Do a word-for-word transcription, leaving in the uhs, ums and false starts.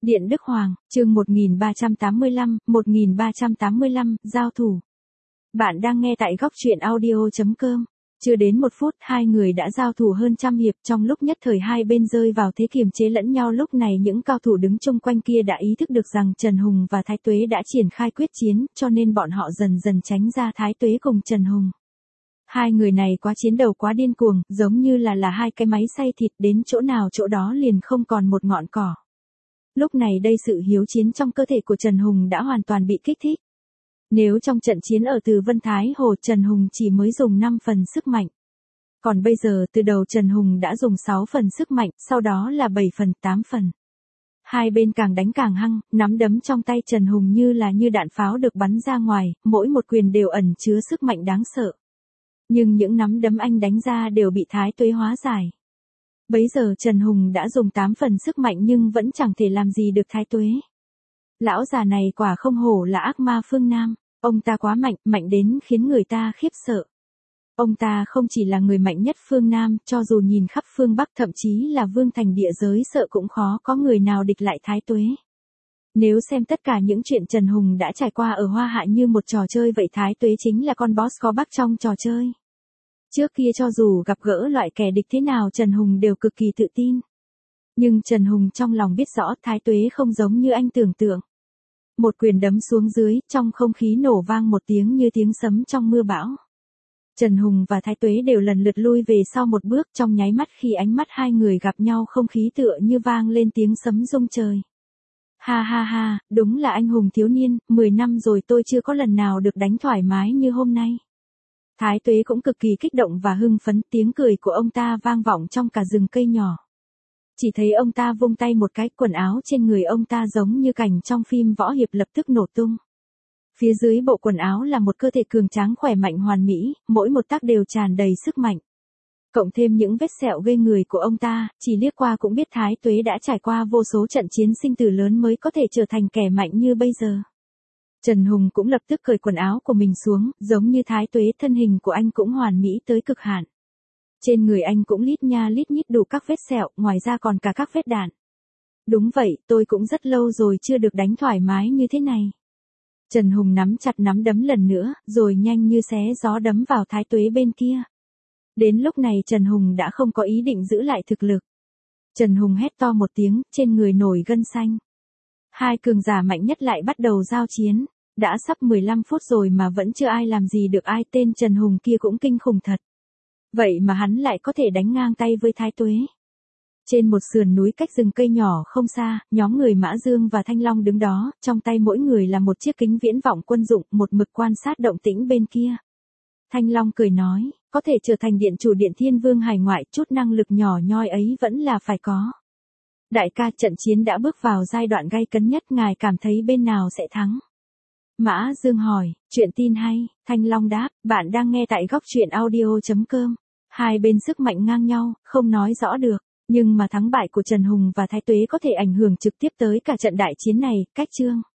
Điện Đức Hoàng, chương một nghìn ba trăm tám mươi lăm, một nghìn ba trăm tám mươi lăm, giao thủ. Bạn đang nghe tại góc truyện audio chấm com. Chưa đến một phút, hai người đã giao thủ hơn trăm hiệp, trong lúc nhất thời hai bên rơi vào thế kiềm chế lẫn nhau. Lúc này những cao thủ đứng chung quanh kia đã ý thức được rằng Trần Hùng và Thái Tuế đã triển khai quyết chiến, cho nên bọn họ dần dần tránh ra Thái Tuế cùng Trần Hùng. Hai người này quá chiến đầu quá điên cuồng, giống như là là hai cái máy xay thịt, đến chỗ nào chỗ đó liền không còn một ngọn cỏ. Lúc này đây sự hiếu chiến trong cơ thể của Trần Hùng đã hoàn toàn bị kích thích. Nếu trong trận chiến ở Từ Vân Thái Hồ Trần Hùng chỉ mới dùng năm phần sức mạnh. Còn bây giờ từ đầu Trần Hùng đã dùng sáu phần sức mạnh, sau đó là bảy phần, tám phần. Hai bên càng đánh càng hăng, nắm đấm trong tay Trần Hùng như là như đạn pháo được bắn ra ngoài, mỗi một quyền đều ẩn chứa sức mạnh đáng sợ. Nhưng những nắm đấm anh đánh ra đều bị Thái Tuế hóa giải. Bấy giờ Trần Hùng đã dùng tám phần sức mạnh nhưng vẫn chẳng thể làm gì được Thái Tuế. Lão già này quả không hổ là ác ma phương Nam, ông ta quá mạnh, mạnh đến khiến người ta khiếp sợ. Ông ta không chỉ là người mạnh nhất phương Nam, cho dù nhìn khắp phương Bắc thậm chí là vương thành địa giới sợ cũng khó có người nào địch lại Thái Tuế. Nếu xem tất cả những chuyện Trần Hùng đã trải qua ở Hoa Hạ như một trò chơi vậy Thái Tuế chính là con boss có bắc trong trò chơi. Trước kia cho dù gặp gỡ loại kẻ địch thế nào Trần Hùng đều cực kỳ tự tin. Nhưng Trần Hùng trong lòng biết rõ Thái Tuế không giống như anh tưởng tượng. Một quyền đấm xuống dưới, trong không khí nổ vang một tiếng như tiếng sấm trong mưa bão. Trần Hùng và Thái Tuế đều lần lượt lui về sau một bước, trong nháy mắt khi ánh mắt hai người gặp nhau không khí tựa như vang lên tiếng sấm rung trời. Ha ha ha, đúng là anh hùng thiếu niên, mười năm rồi tôi chưa có lần nào được đánh thoải mái như hôm nay. Thái Tuế cũng cực kỳ kích động và hưng phấn, tiếng cười của ông ta vang vọng trong cả rừng cây nhỏ. Chỉ thấy ông ta vung tay một cái, quần áo trên người ông ta giống như cảnh trong phim võ hiệp lập tức nổ tung. Phía dưới bộ quần áo là một cơ thể cường tráng khỏe mạnh hoàn mỹ, mỗi một tấc đều tràn đầy sức mạnh. Cộng thêm những vết sẹo gây người của ông ta, chỉ liếc qua cũng biết Thái Tuế đã trải qua vô số trận chiến sinh tử lớn mới có thể trở thành kẻ mạnh như bây giờ. Trần Hùng cũng lập tức cởi quần áo của mình xuống, giống như Thái Tuế thân hình của anh cũng hoàn mỹ tới cực hạn. Trên người anh cũng lít nha lít nhít đủ các vết sẹo, ngoài ra còn cả các vết đạn. Đúng vậy, tôi cũng rất lâu rồi chưa được đánh thoải mái như thế này. Trần Hùng nắm chặt nắm đấm lần nữa, rồi nhanh như xé gió đấm vào Thái Tuế bên kia. Đến lúc này Trần Hùng đã không có ý định giữ lại thực lực. Trần Hùng hét to một tiếng, trên người nổi gân xanh. Hai cường giả mạnh nhất lại bắt đầu giao chiến. Đã sắp mười lăm phút rồi mà vẫn chưa ai làm gì được ai, tên Trần Hùng kia cũng kinh khủng thật. Vậy mà hắn lại có thể đánh ngang tay với Thái Tuế. Trên một sườn núi cách rừng cây nhỏ không xa, nhóm người Mã Dương và Thanh Long đứng đó, trong tay mỗi người là một chiếc kính viễn vọng quân dụng, một mực quan sát động tĩnh bên kia. Thanh Long cười nói, có thể trở thành điện chủ Điện Thiên Vương hải ngoại, chút năng lực nhỏ nhoi ấy vẫn là phải có. Đại ca, trận chiến đã bước vào giai đoạn gay cấn nhất, ngài cảm thấy bên nào sẽ thắng? Mã Dương hỏi, chuyện tin hay, Thanh Long đáp, bạn đang nghe tại góc truyện audio chấm com. Hai bên sức mạnh ngang nhau, không nói rõ được, nhưng mà thắng bại của Trần Hùng và Thái Tuế có thể ảnh hưởng trực tiếp tới cả trận đại chiến này, cách chương.